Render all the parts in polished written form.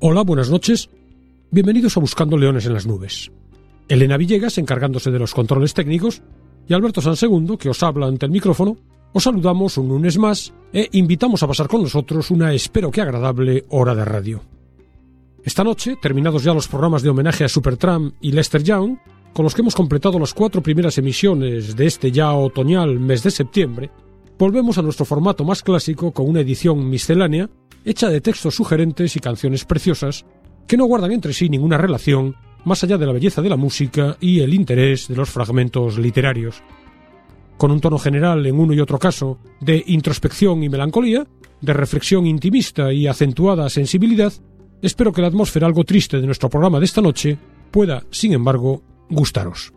Hola, buenas noches. Bienvenidos a Buscando Leones en las Nubes. Elena Villegas encargándose de los controles técnicos y Alberto Sansegundo, que os habla ante el micrófono, os saludamos un lunes más e invitamos a pasar con nosotros una espero que agradable hora de radio. Esta noche, terminados ya los programas de homenaje a Supertramp y Lester Young, con los que hemos completado las 4 primeras emisiones de este ya otoñal mes de septiembre, volvemos a nuestro formato más clásico con una edición miscelánea hecha de textos sugerentes y canciones preciosas que no guardan entre sí ninguna relación más allá de la belleza de la música y el interés de los fragmentos literarios. Con un tono general en uno y otro caso de introspección y melancolía, de reflexión intimista y acentuada sensibilidad, espero que la atmósfera algo triste de nuestro programa de esta noche pueda, sin embargo, gustaros.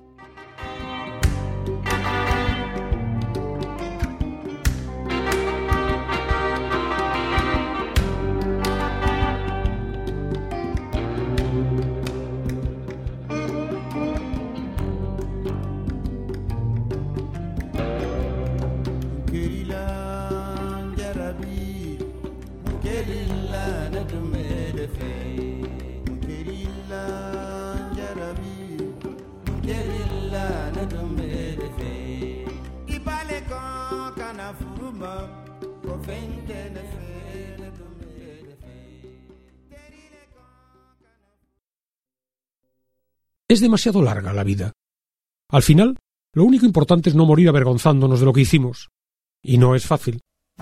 Es demasiado larga la vida. Al final, lo único importante es no morir avergonzándonos de lo que hicimos. Y no es fácil.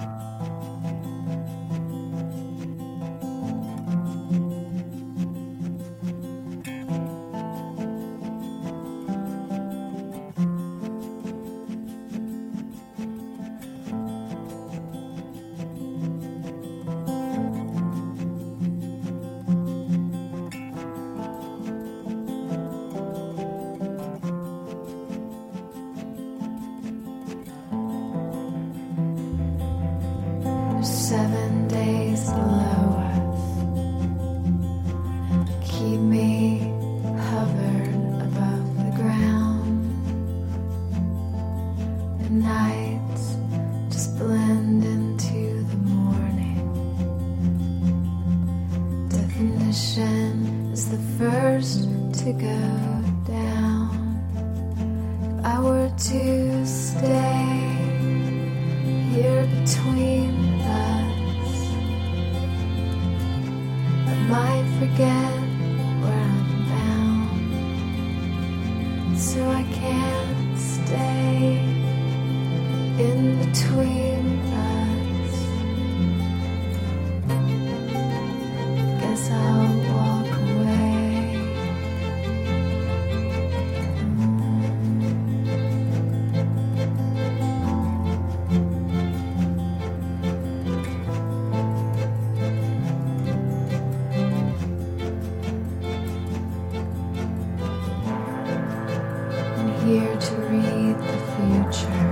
Here to read the future,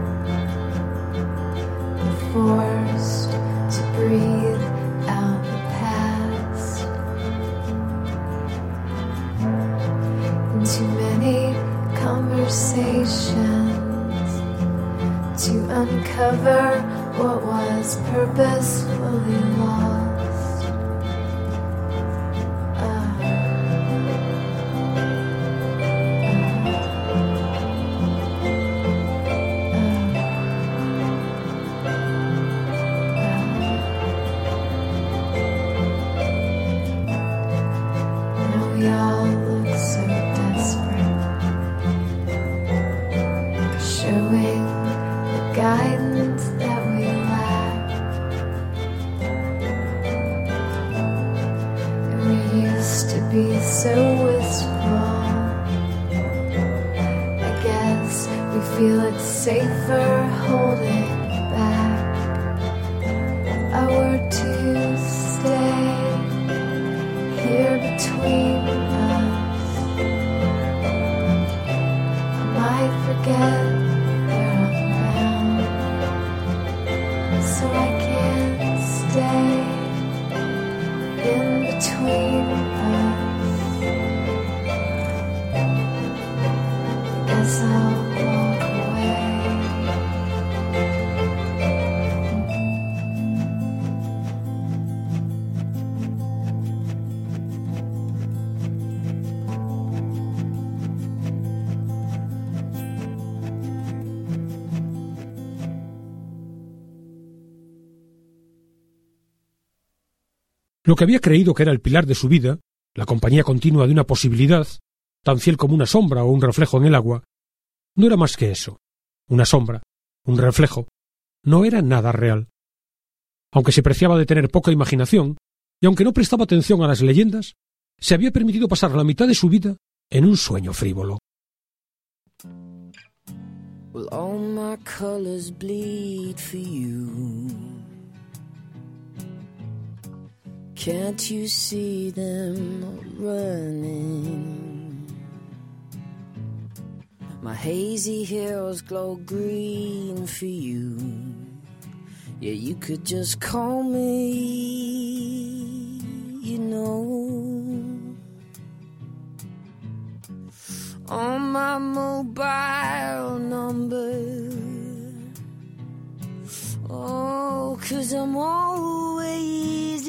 forced to breathe out the past. In too many conversations to uncover what was purposefully lost. Safer holding back. If I were to stay here between us, I might forget where I'm bound. So I can't stay in between us. I guess I'll walk away. Lo que había creído que era el pilar de su vida, la compañía continua de una posibilidad, tan fiel como una sombra o un reflejo en el agua, no era más que eso, una sombra, un reflejo, no era nada real. Aunque se preciaba de tener poca imaginación, y aunque no prestaba atención a las leyendas, se había permitido pasar la mitad de su vida en un sueño frívolo. Well, all my colors bleed for you. Can't you see them running? My hazy hills glow green for you. Yeah, you could just call me, you know. On my mobile number. Oh, 'cause I'm always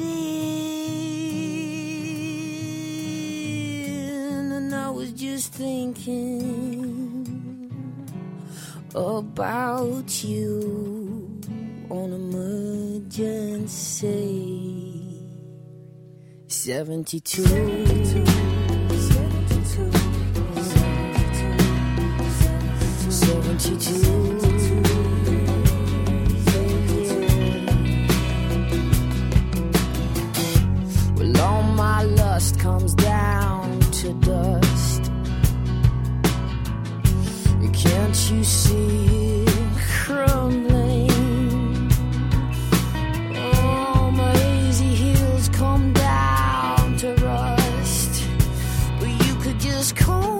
in. And I was just thinking about you on emergency 72. 72. Well, all my lust comes down to dust. Can't you see it crumbling? Oh, my lazy heels come down to rust. But you could just call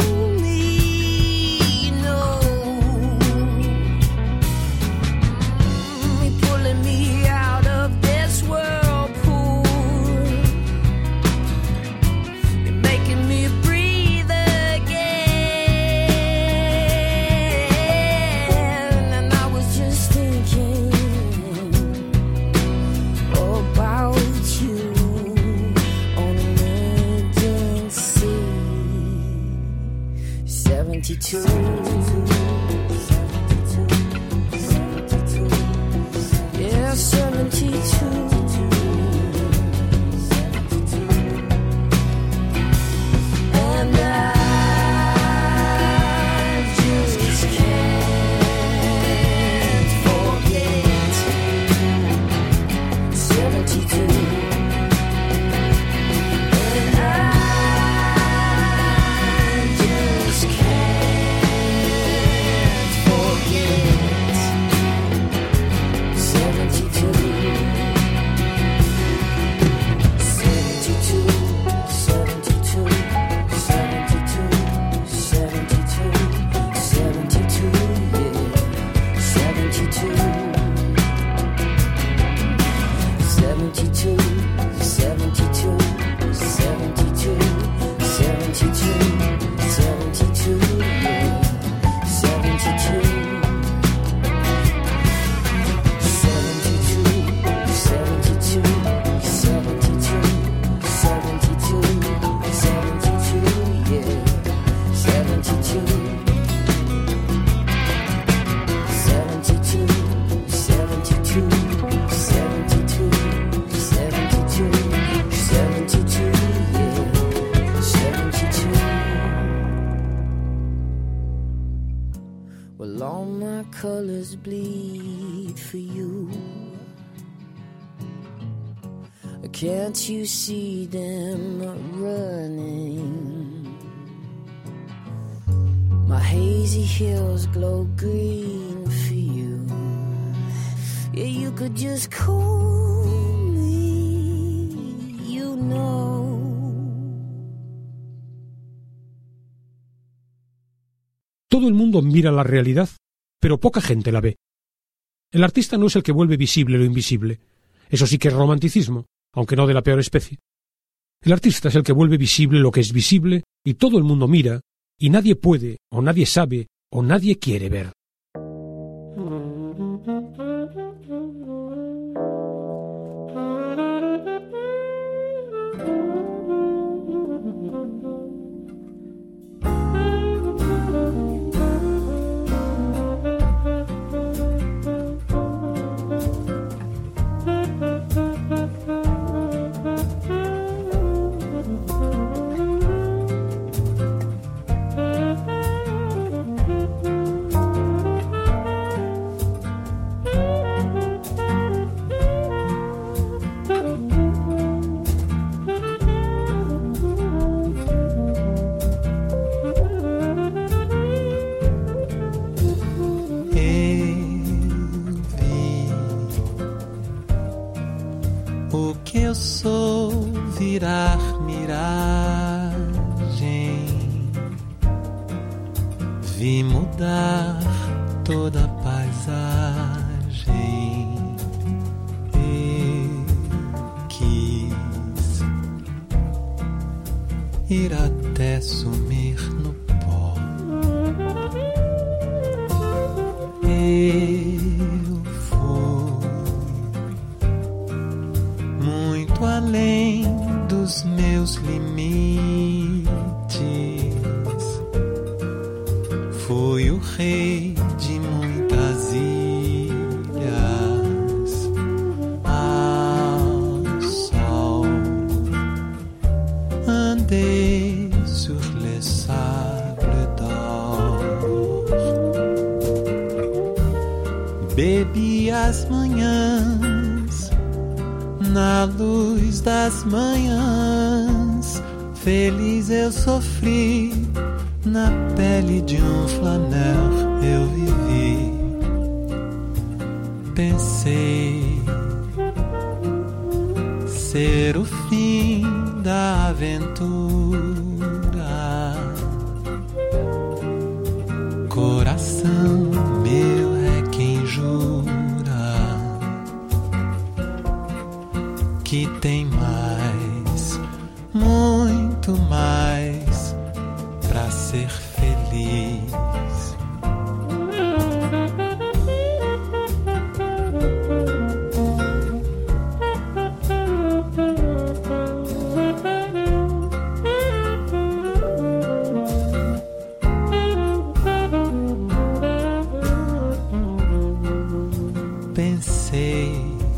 yeah, 72. And I just can't forget 72. And I just can't forget 72. 72, 72, 72, 72, 72, yeah, 72. 72, 72, 72, 72, 72, yeah, 72. 72. Well, all my colors bleed for you. Can't you see them running? My hazy hills glow green for you. Yeah, you could just call me, you know. Todo el mundo mira la realidad, pero poca gente la ve. El artista no es el que vuelve visible lo invisible. Eso sí que es romanticismo, aunque no de la peor especie. El artista es el que vuelve visible lo que es visible y todo el mundo mira, y nadie puede, o nadie sabe, o nadie quiere ver. mudar toda a paisagem. Eu quis ir até sumir no pó. Eu fui muito além dos meus limites. Fui o rei de muitas ilhas ao sol. Andei sur les sables d'or. Bebi as manhãs na luz das manhãs. Feliz eu sofri, na pele de flaneur eu vivi. Pensei ser o fim da aventura. Coração meu é quem jura que tem mais, muito mais pra ser feliz. Pensei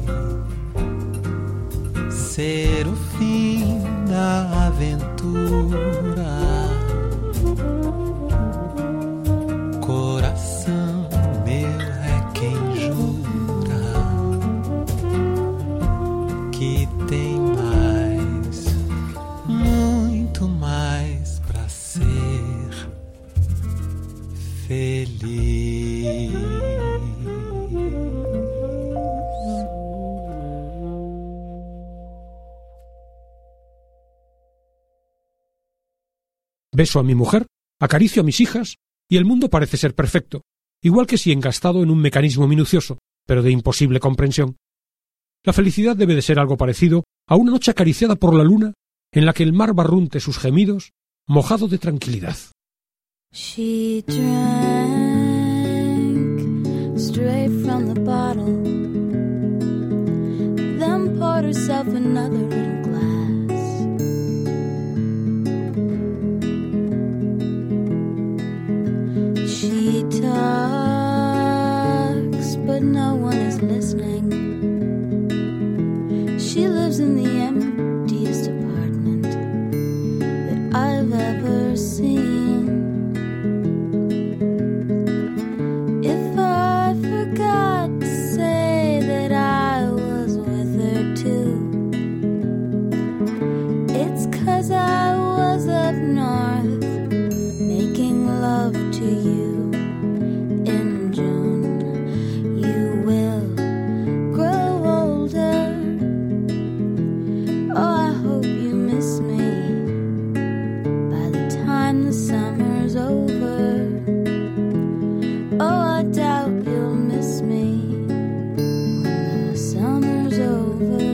ser o fim da aventura. Coração meu é quem jura que tem mais, muito mais pra ser feliz. Beso a mi mujer, acaricio a mis hijas, y el mundo parece ser perfecto, igual que si engastado en un mecanismo minucioso, pero de imposible comprensión. La felicidad debe de ser algo parecido a una noche acariciada por la luna, en la que el mar barrunte sus gemidos, mojado de tranquilidad. She drank straight from the bottle, then poured herself another little glass. She talks, but no one is listening. She lives in the emptiest apartment that I've ever seen. If I forgot to say that I was with her too, it's 'cause I was up north making love to you. In June you will grow older. Oh, I hope you miss me by the time the summer's over. Oh, I doubt you'll miss me when the summer's over.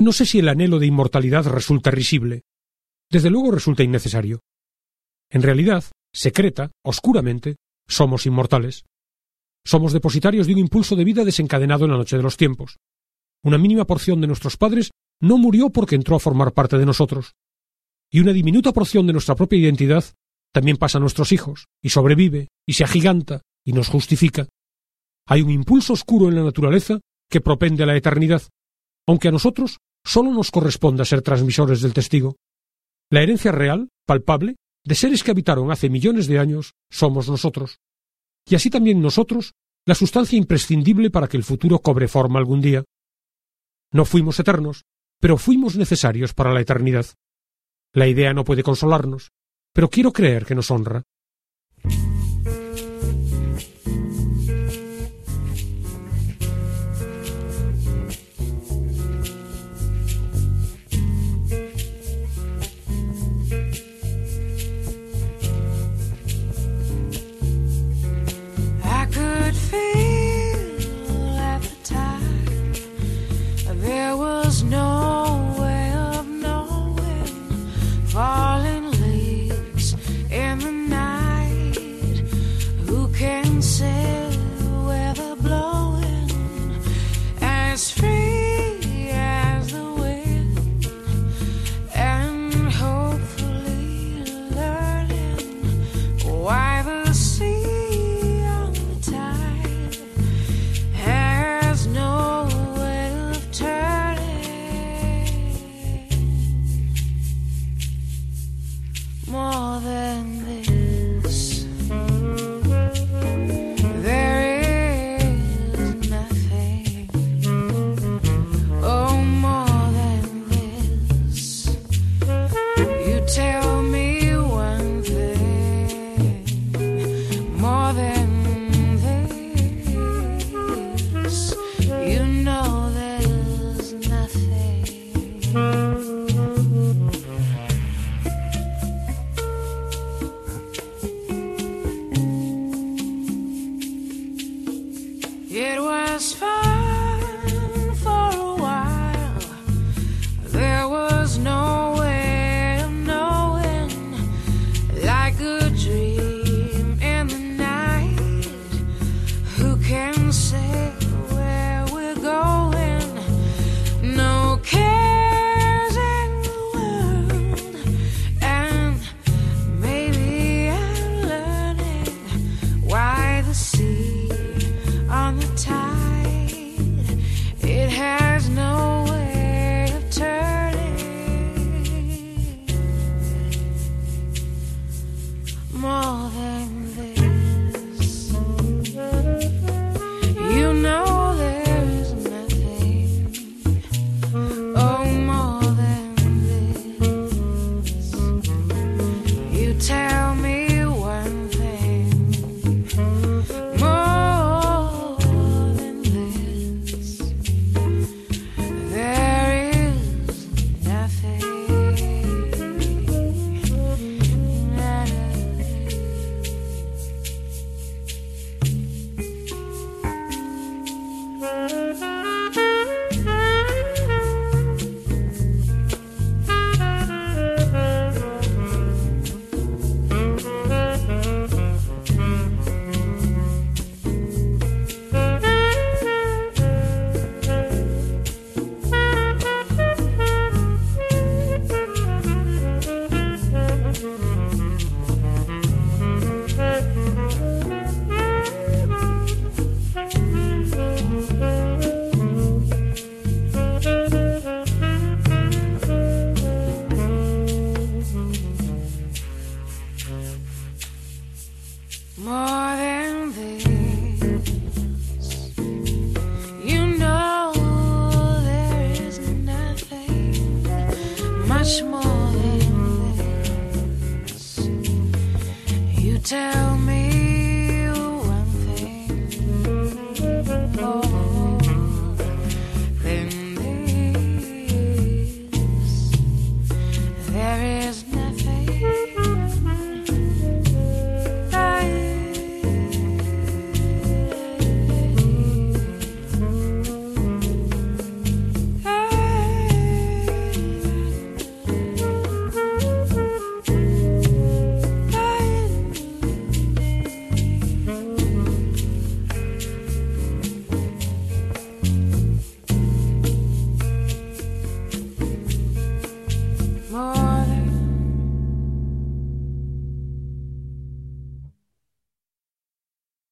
No sé si el anhelo de inmortalidad resulta risible. Desde luego resulta innecesario. En realidad, secreta, oscuramente, somos inmortales. Somos depositarios de un impulso de vida desencadenado en la noche de los tiempos. Una mínima porción de nuestros padres no murió porque entró a formar parte de nosotros. Y una diminuta porción de nuestra propia identidad también pasa a nuestros hijos, y sobrevive, y se agiganta, y nos justifica. Hay un impulso oscuro en la naturaleza que propende a la eternidad, aunque a nosotros solo nos corresponde ser transmisores del testigo. La herencia real, palpable, de seres que habitaron hace millones de años, somos nosotros. Y así también nosotros, la sustancia imprescindible para que el futuro cobre forma algún día. No fuimos eternos, pero fuimos necesarios para la eternidad. La idea no puede consolarnos, pero quiero creer que nos honra.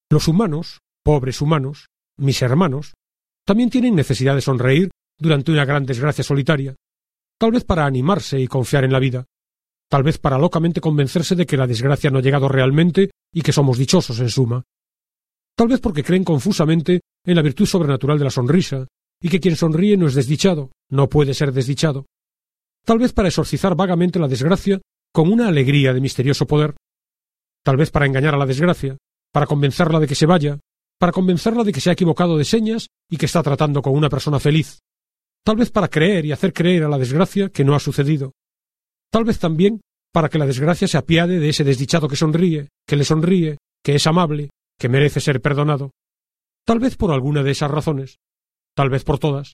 Los humanos, pobres humanos, mis hermanos, también tienen necesidad de sonreír durante una gran desgracia solitaria, tal vez para animarse y confiar en la vida, tal vez para locamente convencerse de que la desgracia no ha llegado realmente y que somos dichosos en suma, tal vez porque creen confusamente en la virtud sobrenatural de la sonrisa y que quien sonríe no es desdichado, no puede ser desdichado, tal vez para exorcizar vagamente la desgracia con una alegría de misterioso poder, tal vez para engañar a la desgracia, para convencerla de que se vaya, para convencerla de que se ha equivocado de señas y que está tratando con una persona feliz, tal vez para creer y hacer creer a la desgracia que no ha sucedido, tal vez también para que la desgracia se apiade de ese desdichado que sonríe, que le sonríe, que es amable, que merece ser perdonado, tal vez por alguna de esas razones, tal vez por todas.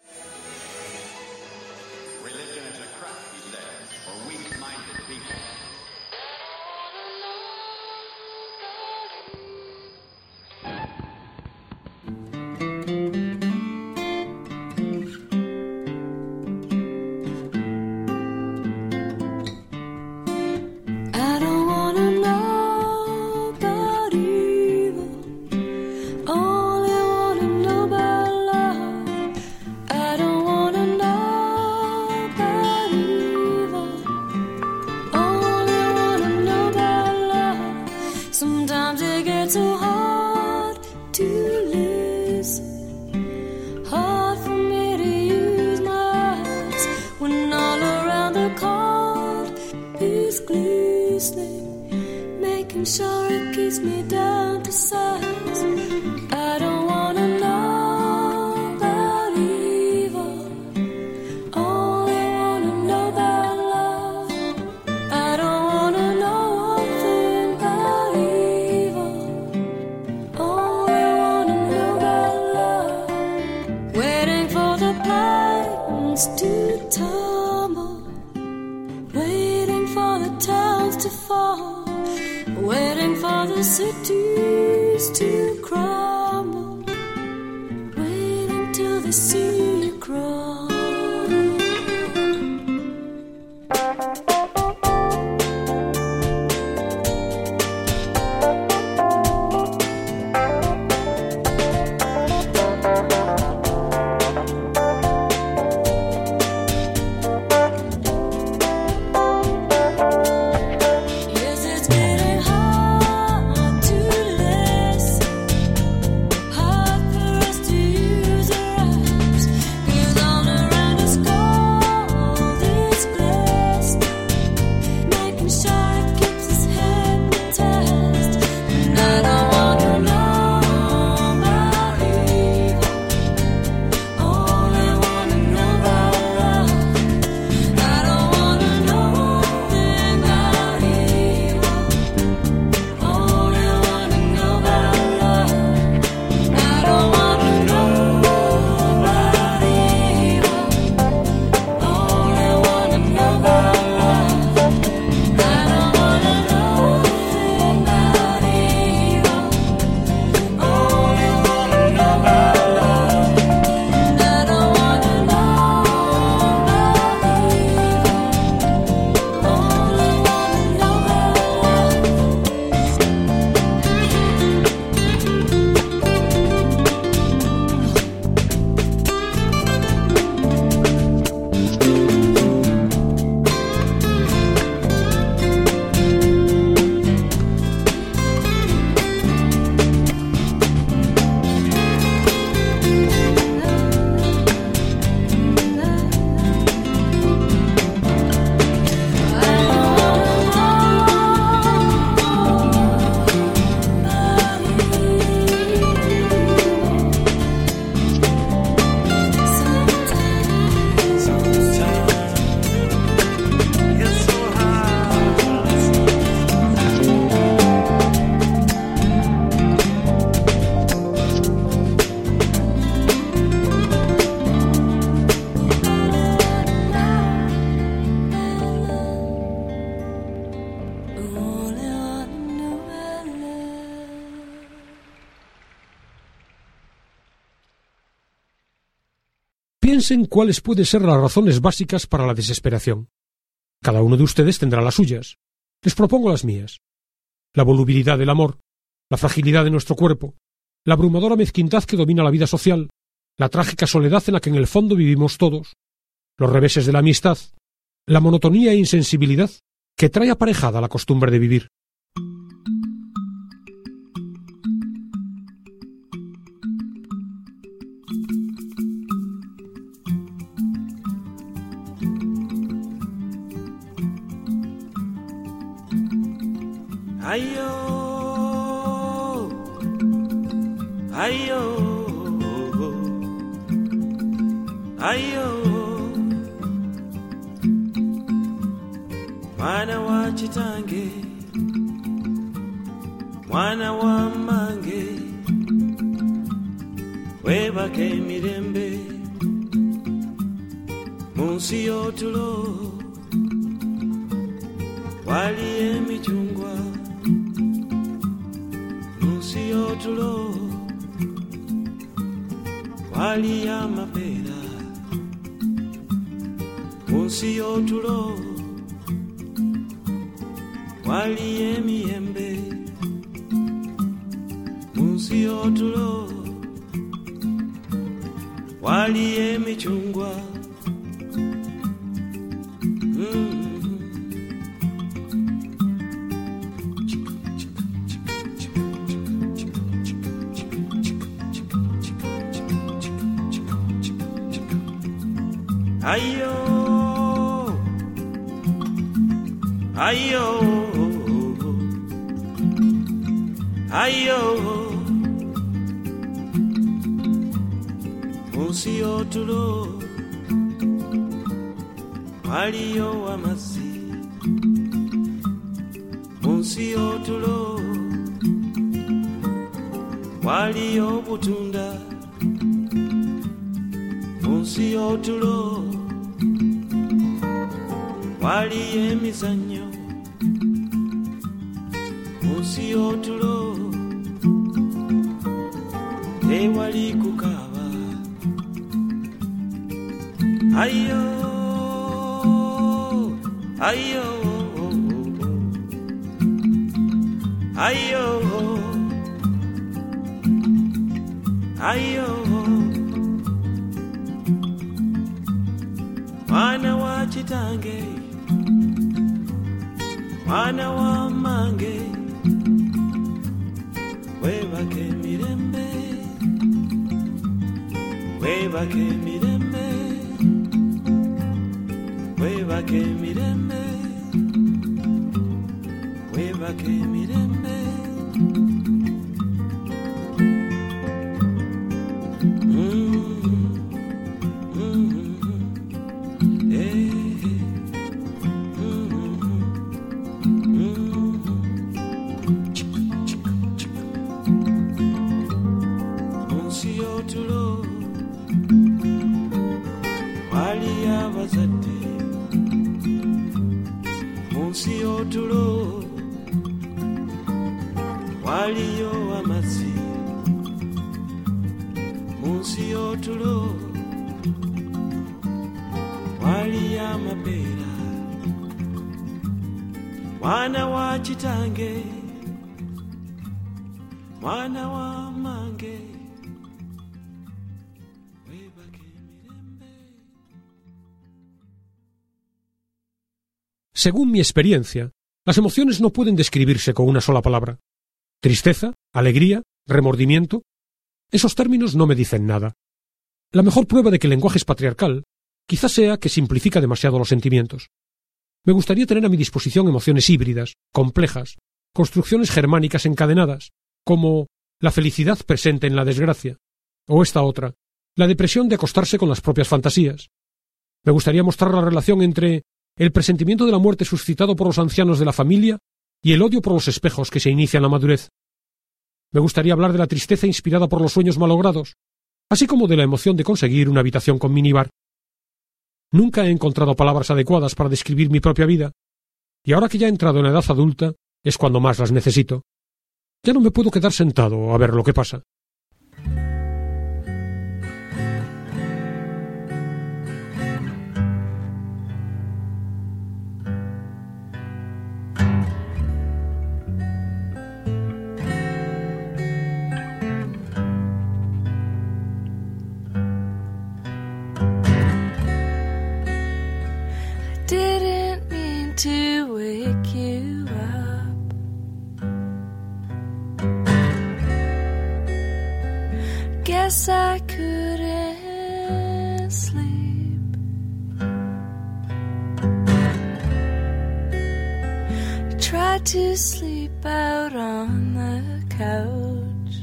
Piensen cuáles pueden ser las razones básicas para la desesperación. Cada uno de ustedes tendrá las suyas. Les propongo las mías. La volubilidad del amor, la fragilidad de nuestro cuerpo, la abrumadora mezquindad que domina la vida social, la trágica soledad en la que en el fondo vivimos todos, los reveses de la amistad, la monotonía e insensibilidad que trae aparejada la costumbre de vivir. Ayo, ayo, ayo, mwana wa chitange, mwana wa mange, webake mirembe, munsi yotulo, wali emichungwa. Tulo wali ya mapera munsi yotulo wali emiyembe munsi yotulo wali emichungwa. Ayo, ayo, ayo, munsi yotulo waliyo amazzi, munsi yotulo waliyo butunda, munsi yotulo wali emizannyo, munsi yotulo tewali kukaaba. Ayo, ayo, ayo, ayo, mwana wa chitange, mwana wa mange, webake mirembe, webake mirembe, webake mirembe, webake mirembe. Munsi yotulo waliyo amazzi, munsi yotulo waliyo amapera, mwana wa chitange, mwana wa mange. Según mi experiencia, las emociones no pueden describirse con una sola palabra. Tristeza, alegría, remordimiento. Esos términos no me dicen nada. La mejor prueba de que el lenguaje es patriarcal quizás sea que simplifica demasiado los sentimientos. Me gustaría tener a mi disposición emociones híbridas, complejas, construcciones germánicas encadenadas, como la felicidad presente en la desgracia, o esta otra, la depresión de acostarse con las propias fantasías. Me gustaría mostrar la relación entre el presentimiento de la muerte suscitado por los ancianos de la familia y el odio por los espejos que se inicia en la madurez. Me gustaría hablar de la tristeza inspirada por los sueños malogrados, así como de la emoción de conseguir una habitación con minibar. Nunca he encontrado palabras adecuadas para describir mi propia vida, y ahora que ya he entrado en la edad adulta es cuando más las necesito. Ya no me puedo quedar sentado a ver lo que pasa. Didn't mean to wake you up. Guess I couldn't sleep. Tried to sleep out on the couch,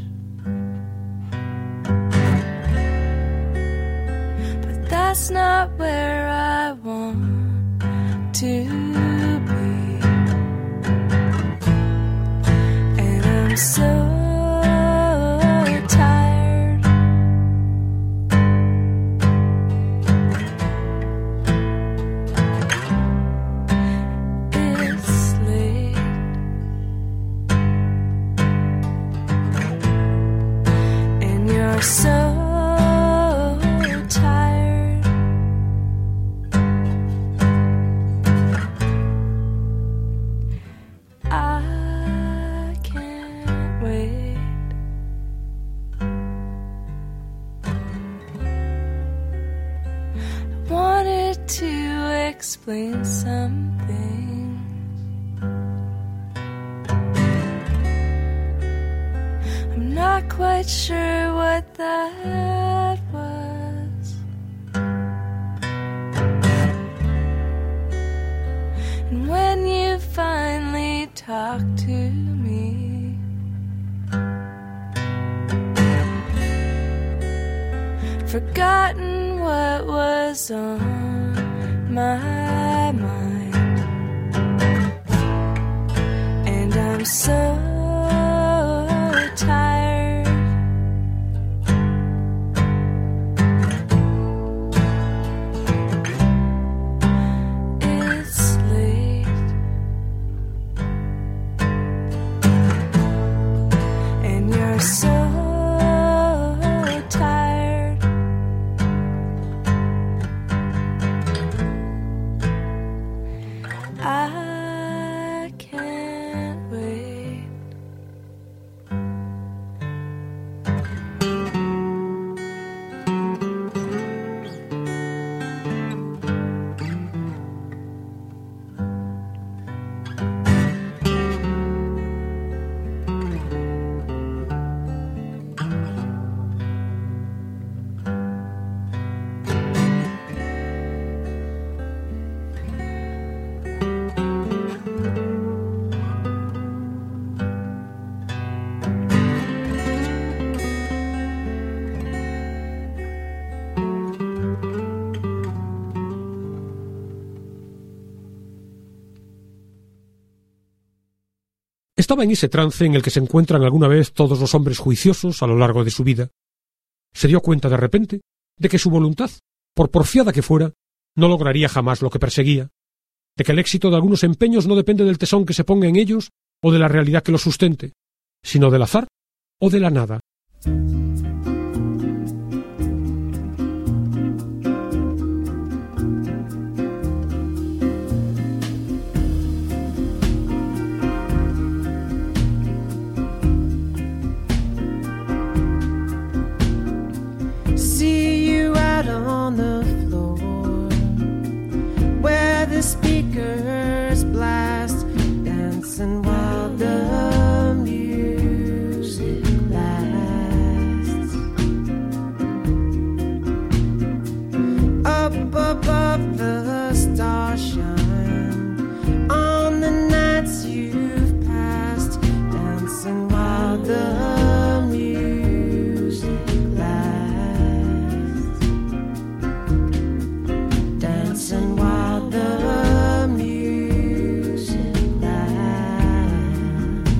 but that's not where I want to be. And I'm so tired. It's late, and you're so tired. I can't wait. I wanted to explain something. I'm not quite sure what that was. And when you finally talk to me, forgotten what was on my mind. And I'm so tired. It's late, and you're so tired. I can't wait. Estaba en ese trance en el que se encuentran alguna vez todos los hombres juiciosos a lo largo de su vida. Se dio cuenta de repente de que su voluntad, por porfiada que fuera, no lograría jamás lo que perseguía, de que el éxito de algunos empeños no depende del tesón que se ponga en ellos o de la realidad que los sustente, sino del azar o de la nada. See you out on the floor where the speakers blast, dancing while the music lasts. Up above the stars shine on the nights you've passed, dancing while the music lasts, dancing while the music lasts.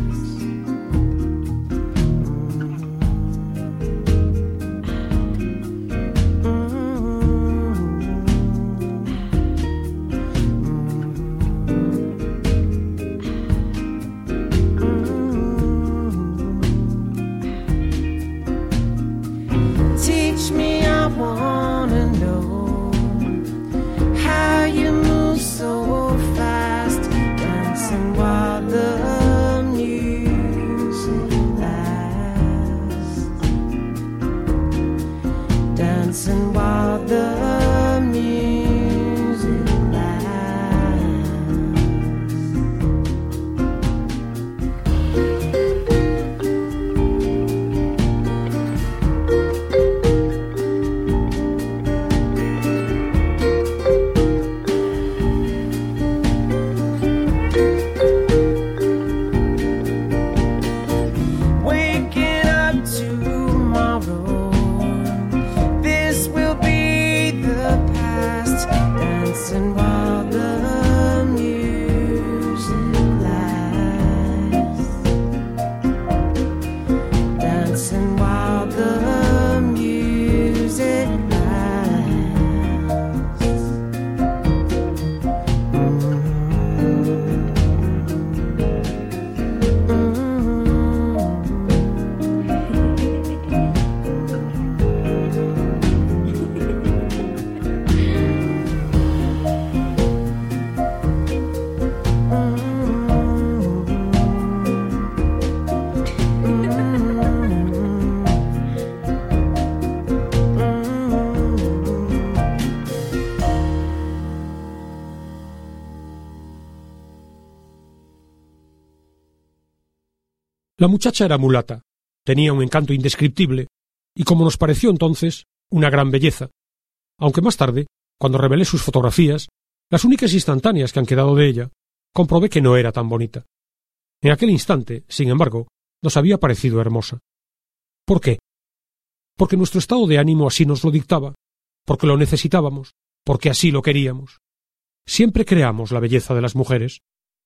La muchacha era mulata, tenía un encanto indescriptible y, como nos pareció entonces, una gran belleza, aunque más tarde, cuando revelé sus fotografías, las únicas instantáneas que han quedado de ella, comprobé que no era tan bonita. En aquel instante, sin embargo, nos había parecido hermosa. ¿Por qué? Porque nuestro estado de ánimo así nos lo dictaba, porque lo necesitábamos, porque así lo queríamos. Siempre creamos la belleza de las mujeres.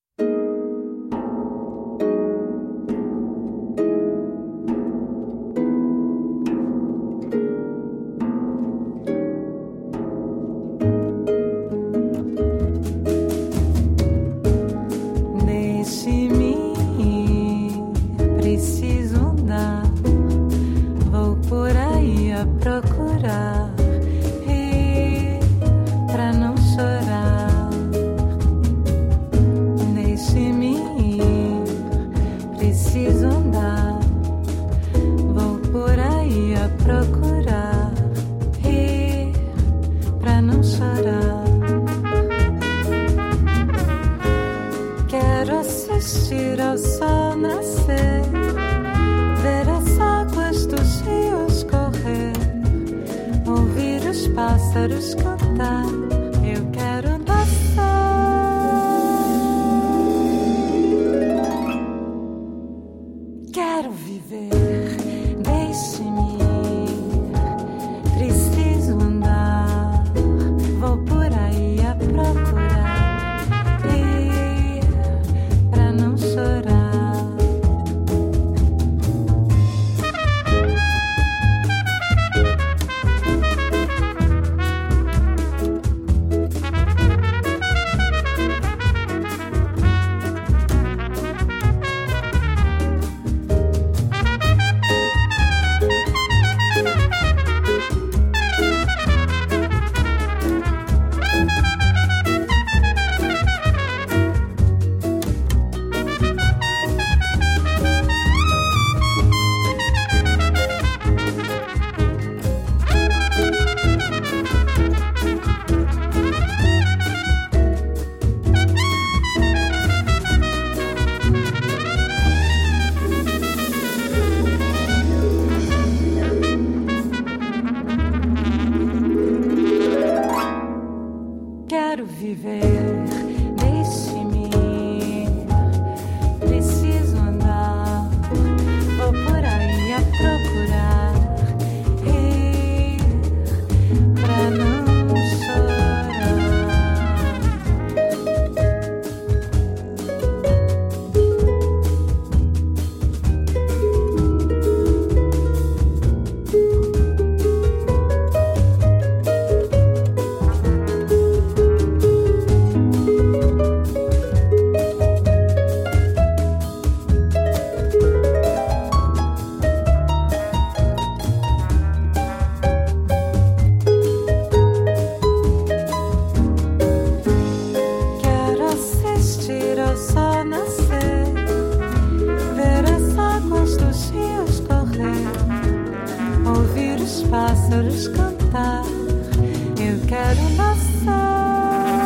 Pássaros cantar, eu quero dançar. Quero viver, deixe-me ir. Preciso andar, vou por aí a procurar ir pra não chorar. Quero viver, deixe-me ir. Preciso andar, vou por aí a procurar ir pra não chorar. Pássaros cantar, eu quero dançar.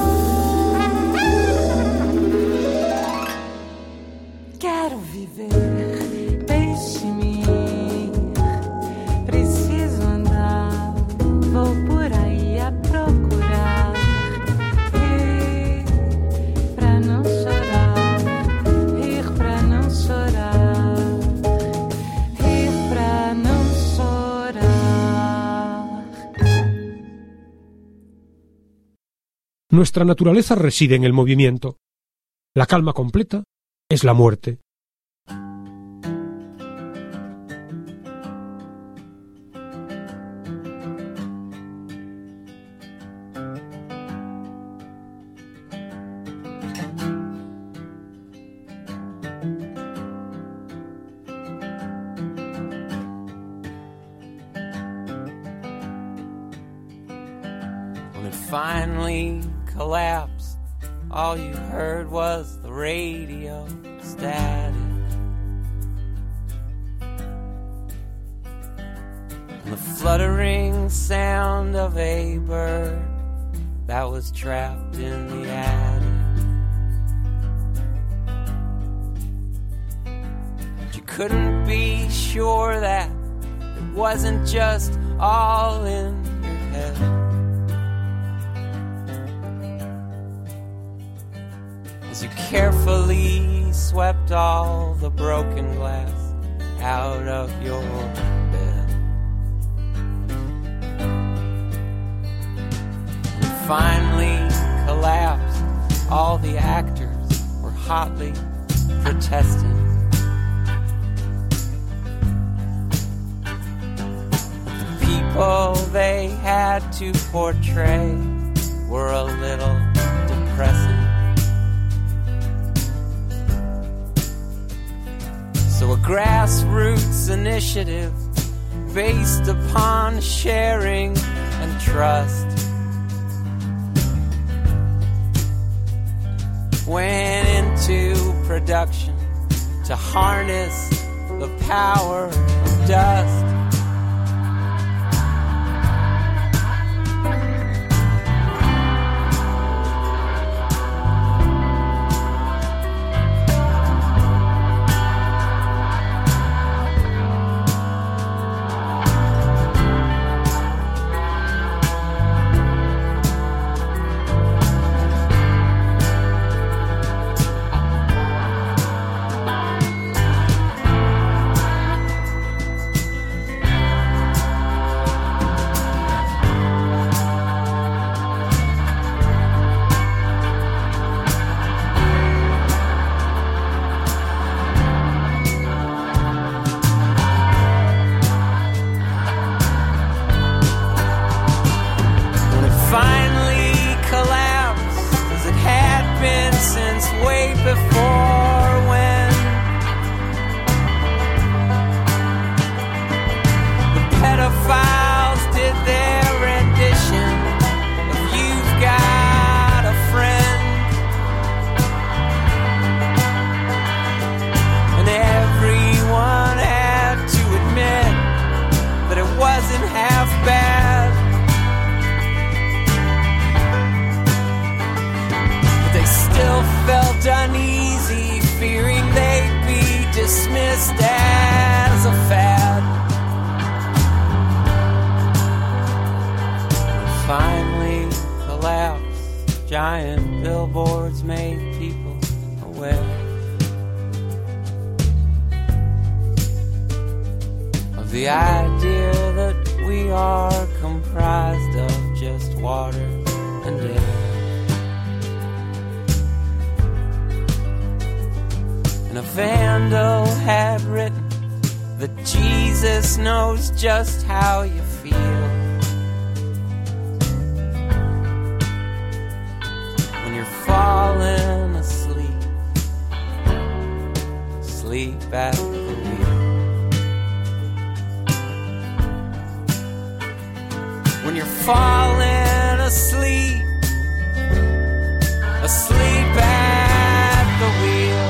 Quero viver, deixe-me ir. Preciso andar, vou por aí a procurar rir pra não chorar, rir pra não chorar, rir pra não chorar. Nuestra naturaleza reside en el movimiento. La calma completa es la muerte. When it finally collapsed, all you heard was the radio static. And the fluttering sound of a bird that was trapped in the attic. couldn't be sure that it wasn't just all in your head. As you carefully swept all the broken glass out of your bed, and finally collapsed. All the actors were hotly protesting. The people they had to portray were a little depressing. So a grassroots initiative based upon sharing and trust went into production to harness the power of dust. Uneasy, fearing they'd be dismissed as a fad. And finally collapsed. Giant billboards made people aware of the idea that we are comprised of just water and air. And a vandal had written that Jesus knows just how you feel when you're falling asleep, sleep at the wheel. When you're falling asleep, asleep at the wheel.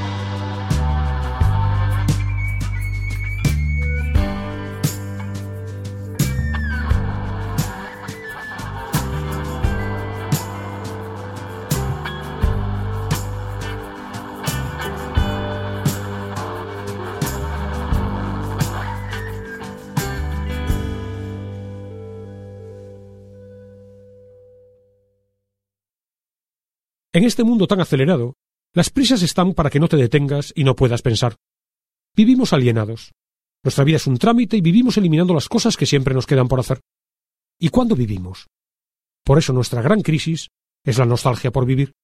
En este mundo tan acelerado, las prisas están para que no te detengas y no puedas pensar. Vivimos alienados. Nuestra vida es un trámite y vivimos eliminando las cosas que siempre nos quedan por hacer. ¿Y cuándo vivimos? Por eso nuestra gran crisis es la nostalgia por vivir.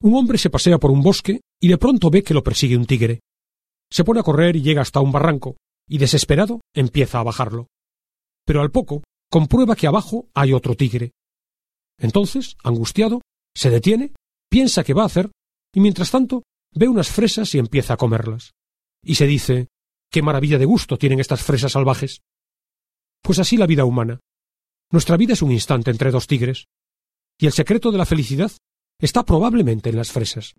Un hombre se pasea por un bosque y de pronto ve que lo persigue un tigre. Se pone a correr y llega hasta un barranco, y desesperado empieza a bajarlo. Pero al poco comprueba que abajo hay otro tigre. Entonces, angustiado, se detiene, piensa qué va a hacer, y mientras tanto ve unas fresas y empieza a comerlas. Y se dice: «¡Qué maravilla de gusto tienen estas fresas salvajes!». Pues así la vida humana. Nuestra vida es un instante entre dos tigres, y el secreto de la felicidad está probablemente en las fresas.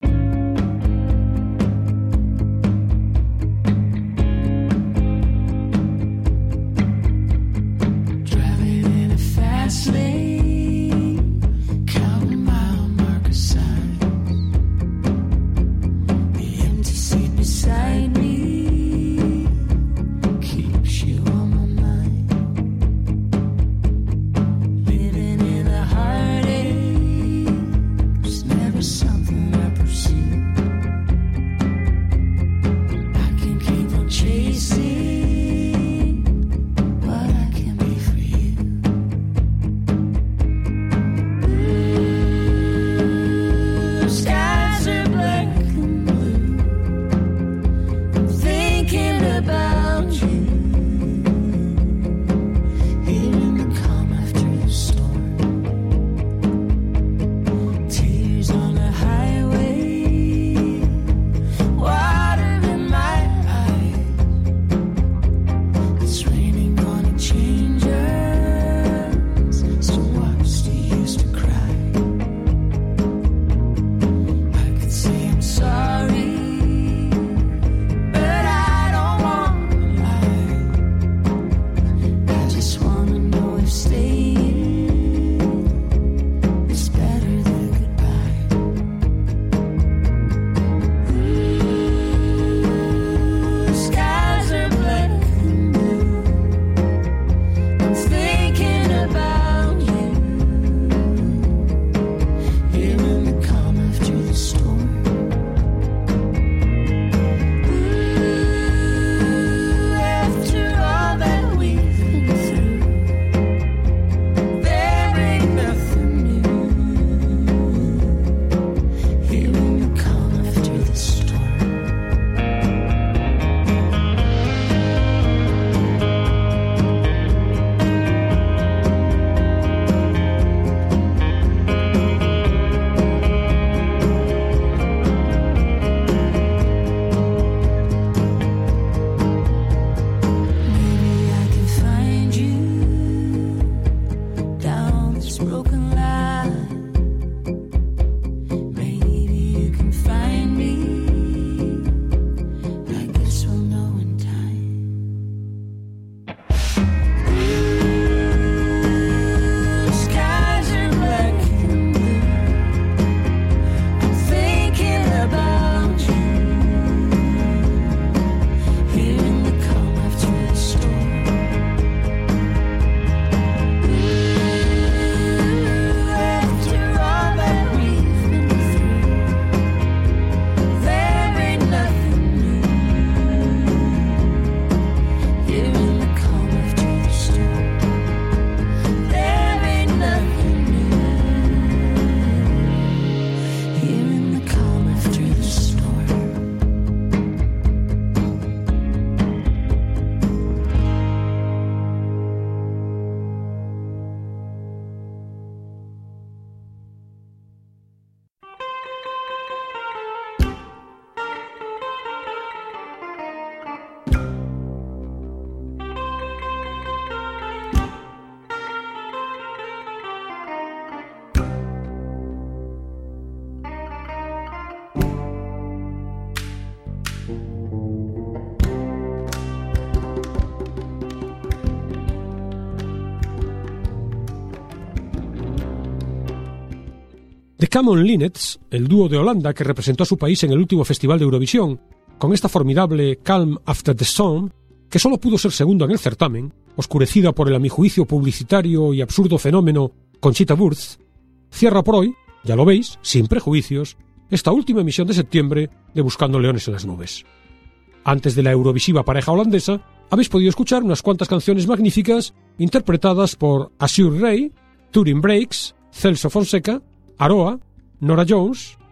The Common Linnets, el dúo de Holanda que representó a su país en el último Festival de Eurovisión, con esta formidable Calm After the Storm, que solo pudo ser segundo en el certamen, oscurecida por el a mi juicio publicitario y absurdo fenómeno Conchita Wurst, cierra por hoy, ya lo veis, sin prejuicios, esta última emisión de septiembre de Buscando Leones en las Nubes. Antes de la eurovisiva pareja holandesa, habéis podido escuchar unas cuantas canciones magníficas interpretadas por Azure Ray, Turin Breaks, Celso Fonseca, Aroa, Nora Jones,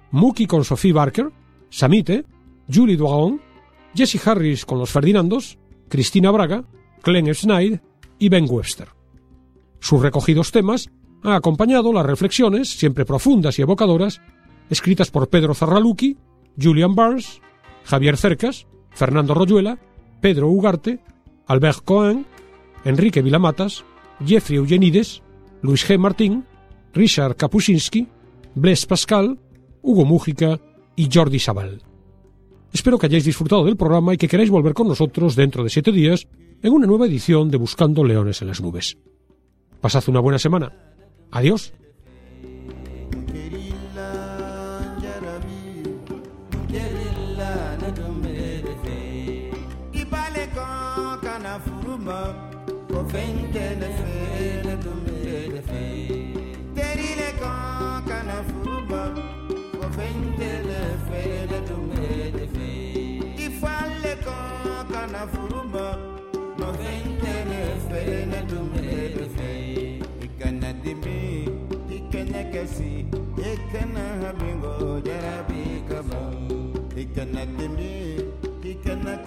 Mookie con Sophie Barker, Samite, Julie Doiron, Jesse Harris con los Ferdinandos, Cristina Braga, Glenn Snide y Ben Webster. Sus recogidos temas han acompañado las reflexiones, siempre profundas y evocadoras, escritas por Pedro Zarraluki, Julian Barnes, Javier Cercas, Fernando Royuela, Pedro Ugarte, Albert Cohen, Enrique Vilamatas, Jeffrey Eugenides, Luis G. Martín, Richard Kapuscinski, Blaise Pascal, Hugo Mújica y Jordi Sabal. Espero que hayáis disfrutado del programa y que queráis volver con nosotros dentro de 7 días en una nueva edición de Buscando Leones en las Nubes. Pasad una buena semana. Adiós.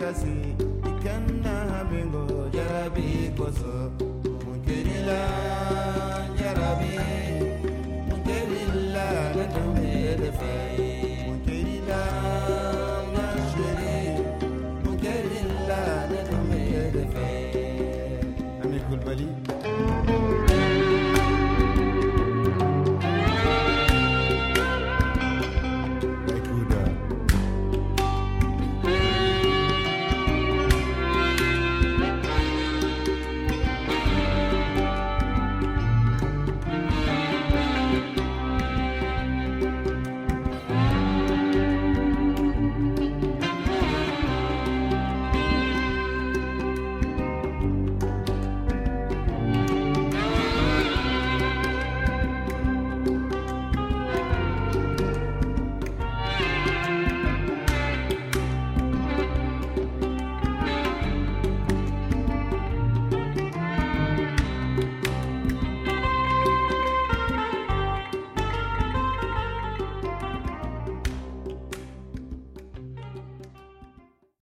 Ikana bingo jarabi koso mukirila